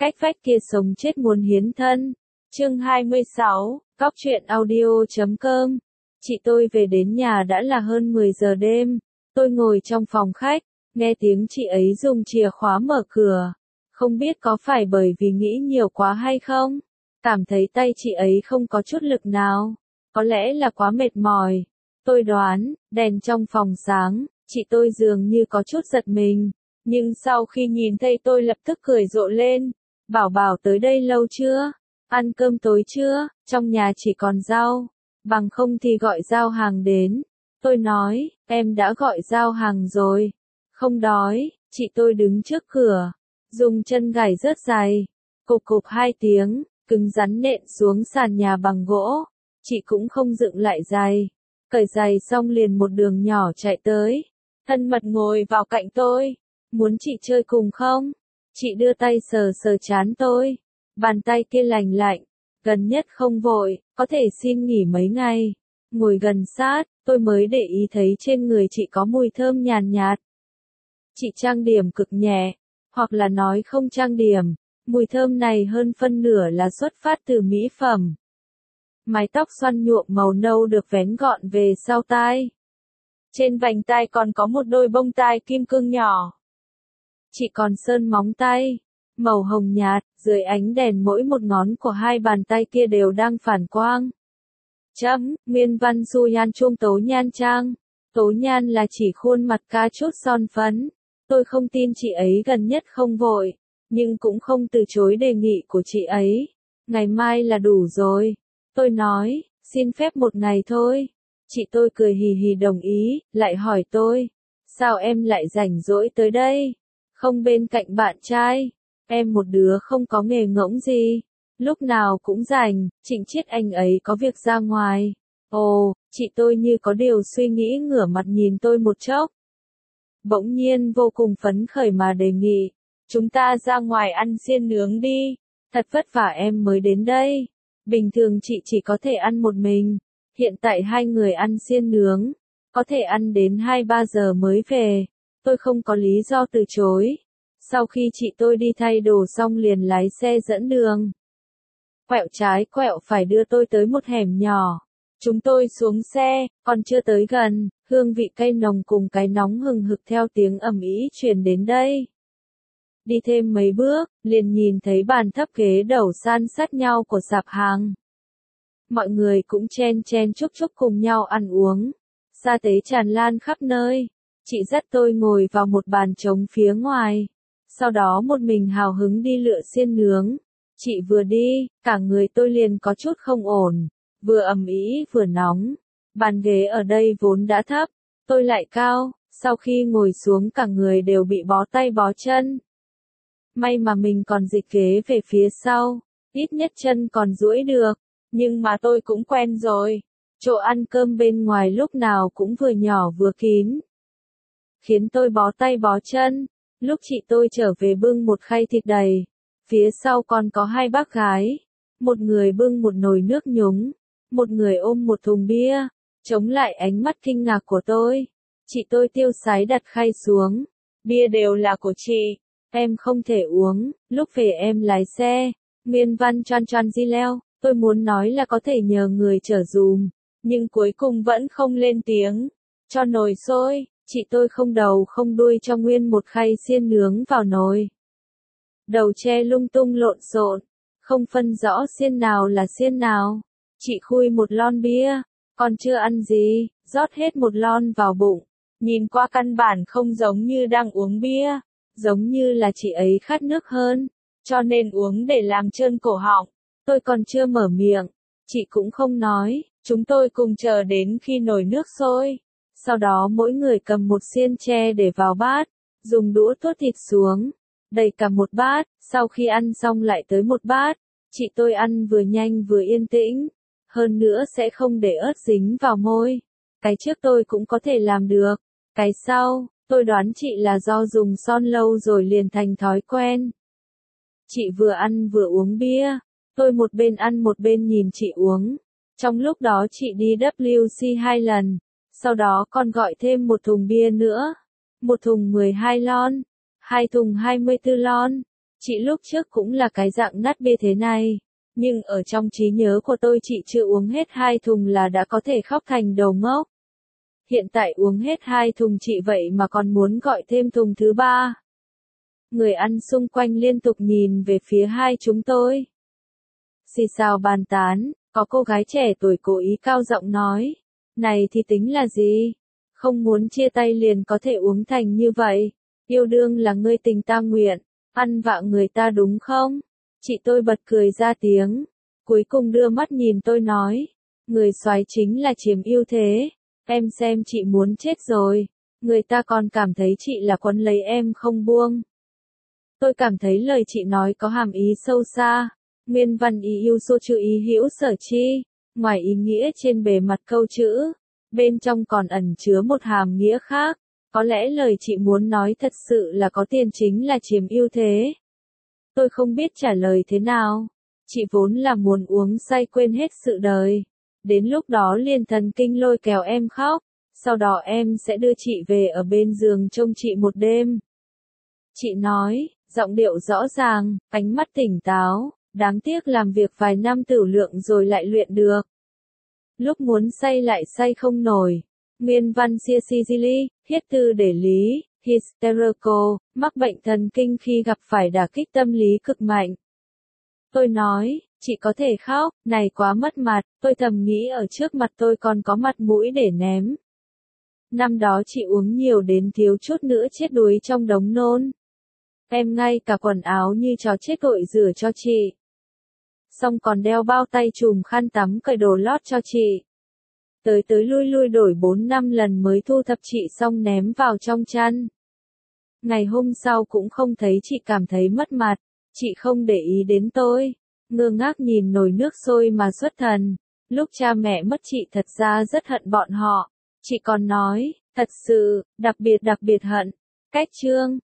Cách vách kia sống chết muốn hiến thân. Chương 26, Cóc truyện audio.com. Chị tôi về đến nhà đã là hơn 10 giờ đêm. Tôi ngồi trong phòng khách, nghe tiếng chị ấy dùng chìa khóa mở cửa. Không biết có phải bởi vì nghĩ nhiều quá hay không? Cảm thấy tay chị ấy không có chút lực nào. Có lẽ là quá mệt mỏi. Tôi đoán, đèn trong phòng sáng, chị tôi dường như có chút giật mình. Nhưng sau khi nhìn thấy tôi lập tức cười rộ lên. Bảo tới đây lâu chưa? Ăn cơm tối chưa? Trong nhà chỉ còn rau. Bằng không thì gọi giao hàng đến. Tôi nói, em đã gọi giao hàng rồi. Không đói, chị tôi đứng trước cửa. Dùng chân gảy rớt giày. Cục cục 2 tiếng, cứng rắn nện xuống sàn nhà bằng gỗ. Chị cũng không dựng lại giày. Cởi giày xong liền một đường nhỏ chạy tới. Thân mật ngồi vào cạnh tôi. Muốn chị chơi cùng không? Chị đưa tay sờ sờ trán tôi. Bàn tay kia lành lạnh. Gần nhất không vội, có thể xin nghỉ mấy ngày. Ngồi gần sát, tôi mới để ý thấy trên người chị có mùi thơm nhàn nhạt. Chị trang điểm cực nhẹ, hoặc là nói không trang điểm. Mùi thơm này hơn phân nửa là xuất phát từ mỹ phẩm. Mái tóc xoăn nhuộm màu nâu được vén gọn về sau tai. Trên vành tai còn có một đôi bông tai kim cương nhỏ. Chị còn sơn móng tay, màu hồng nhạt, dưới ánh đèn mỗi một ngón của hai bàn tay kia đều đang phản quang. Nguyên văn Su Nhan Trung Tố Nhan Trang. Tố Nhan là chỉ khuôn mặt ca chút son phấn. Tôi không tin chị ấy gần nhất không vội, nhưng cũng không từ chối đề nghị của chị ấy. Ngày mai là đủ rồi. Tôi nói, xin phép một ngày thôi. Chị tôi cười hì hì đồng ý, lại hỏi tôi, sao em lại rảnh rỗi tới đây? Không bên cạnh bạn trai, em một đứa không có nghề ngỗng gì, lúc nào cũng rảnh. Trịnh Chiết anh ấy có việc ra ngoài. Ồ, chị tôi như có điều suy nghĩ ngửa mặt nhìn tôi một chốc. Bỗng nhiên vô cùng phấn khởi mà đề nghị, chúng ta ra ngoài ăn xiên nướng đi, thật vất vả em mới đến đây. Bình thường chị chỉ có thể ăn một mình, hiện tại hai người ăn xiên nướng, có thể ăn đến 2-3 giờ mới về. Tôi không có lý do từ chối. Sau khi chị tôi đi thay đồ xong liền lái xe dẫn đường. Quẹo trái quẹo phải đưa tôi tới một hẻm nhỏ. Chúng tôi xuống xe, còn chưa tới gần, hương vị cây nồng cùng cái nóng hừng hực theo tiếng ầm ĩ truyền đến đây. Đi thêm mấy bước, liền nhìn thấy bàn thấp ghế đầu san sát nhau của sạp hàng. Mọi người cũng chen chen chúc chúc cùng nhau ăn uống. Sa tế tràn lan khắp nơi. Chị dắt tôi ngồi vào một bàn trống phía ngoài. Sau đó một mình hào hứng đi lựa xiên nướng. Chị vừa đi, cả người tôi liền có chút không ổn. Vừa ầm ĩ vừa nóng. Bàn ghế ở đây vốn đã thấp, tôi lại cao. Sau khi ngồi xuống cả người đều bị bó tay bó chân. May mà mình còn dịch ghế về phía sau. Ít nhất chân còn duỗi được. Nhưng mà tôi cũng quen rồi. Chỗ ăn cơm bên ngoài lúc nào cũng vừa nhỏ vừa kín. Khiến tôi bó tay bó chân. Lúc chị tôi trở về bưng một khay thịt đầy. Phía sau còn có 2 bác gái. Một người bưng một nồi nước nhúng. Một người ôm một thùng bia. Chống lại ánh mắt kinh ngạc của tôi. Chị tôi tiêu sái đặt khay xuống. Bia đều là của chị. Em không thể uống. Lúc về em lái xe. Nguyên văn Chan di leo. Tôi muốn nói là có thể nhờ người chở dùm. Nhưng cuối cùng vẫn không lên tiếng. Cho nồi sôi. Chị tôi không đầu không đuôi cho nguyên một khay xiên nướng vào nồi. Đầu che lung tung lộn xộn. Không phân rõ xiên nào là xiên nào. Chị khui một lon bia. Còn chưa ăn gì, rót hết một lon vào bụng. Nhìn qua căn bản không giống như đang uống bia. Giống như là chị ấy khát nước hơn. Cho nên uống để làm trơn cổ họng. Tôi còn chưa mở miệng. Chị cũng không nói. Chúng tôi cùng chờ đến khi nồi nước sôi. Sau đó mỗi người cầm một xiên tre để vào bát. Dùng đũa tuốt thịt xuống. Đầy cả một bát. Sau khi ăn xong lại tới một bát. Chị tôi ăn vừa nhanh vừa yên tĩnh. Hơn nữa sẽ không để ớt dính vào môi. Cái trước tôi cũng có thể làm được. Cái sau, tôi đoán chị là do dùng son lâu rồi liền thành thói quen. Chị vừa ăn vừa uống bia. Tôi một bên ăn một bên nhìn chị uống. Trong lúc đó chị đi WC 2 lần. Sau đó còn gọi thêm một thùng bia nữa. Một thùng 12 lon. 2 thùng 24 lon. Chị lúc trước cũng là cái dạng nát bê thế này. Nhưng ở trong trí nhớ của tôi chị chưa uống hết 2 thùng là đã có thể khóc thành đầu ngốc. Hiện tại uống hết 2 thùng chị vậy mà còn muốn gọi thêm thùng thứ 3. Người ăn xung quanh liên tục nhìn về phía hai chúng tôi. Xì xào bàn tán, có cô gái trẻ tuổi cố ý cao giọng nói. Này thì tính là gì? Không muốn chia tay liền có thể uống thành như vậy. Yêu đương là ngươi tình ta nguyện, ăn vạ người ta đúng không? Chị tôi bật cười ra tiếng. Cuối cùng đưa mắt nhìn tôi nói. Người soái chính là chiếm ưu thế. Em xem chị muốn chết rồi. Người ta còn cảm thấy chị là quấn lấy em không buông. Tôi cảm thấy lời chị nói có hàm ý sâu xa. Nguyên văn ý yêu số chữ ý hữu sở chi. Ngoài ý nghĩa trên bề mặt câu chữ, bên trong còn ẩn chứa một hàm nghĩa khác. Có lẽ lời chị muốn nói thật sự là có tiền chính là chiếm ưu thế. Tôi không biết trả lời thế nào. Chị vốn là muốn uống say quên hết sự đời. Đến lúc đó liền thần kinh lôi kéo em khóc. Sau đó em sẽ đưa chị về ở bên giường trông chị một đêm. Chị nói, giọng điệu rõ ràng, ánh mắt tỉnh táo. Đáng tiếc làm việc vài năm tửu lượng rồi lại luyện được. Lúc muốn say lại say không nổi. Nguyên văn Sicily, thiết tư để lý, hysterical, mắc bệnh thần kinh khi gặp phải đả kích tâm lý cực mạnh. Tôi nói, chị có thể khóc, này quá mất mặt, tôi thầm nghĩ ở trước mặt tôi còn có mặt mũi để ném. Năm đó chị uống nhiều đến thiếu chút nữa chết đuối trong đống nôn. Em ngay cả quần áo như chó chết vội rửa cho chị. Xong còn đeo bao tay chùm khăn tắm cởi đồ lót cho chị. Tới lui lui đổi 4-5 lần mới thu thập chị xong ném vào trong chăn. Ngày hôm sau cũng không thấy chị cảm thấy mất mặt, chị không để ý đến tôi, ngơ ngác nhìn nồi nước sôi mà xuất thần. Lúc cha mẹ mất chị thật ra rất hận bọn họ, chị còn nói, thật sự, đặc biệt hận. Cách chương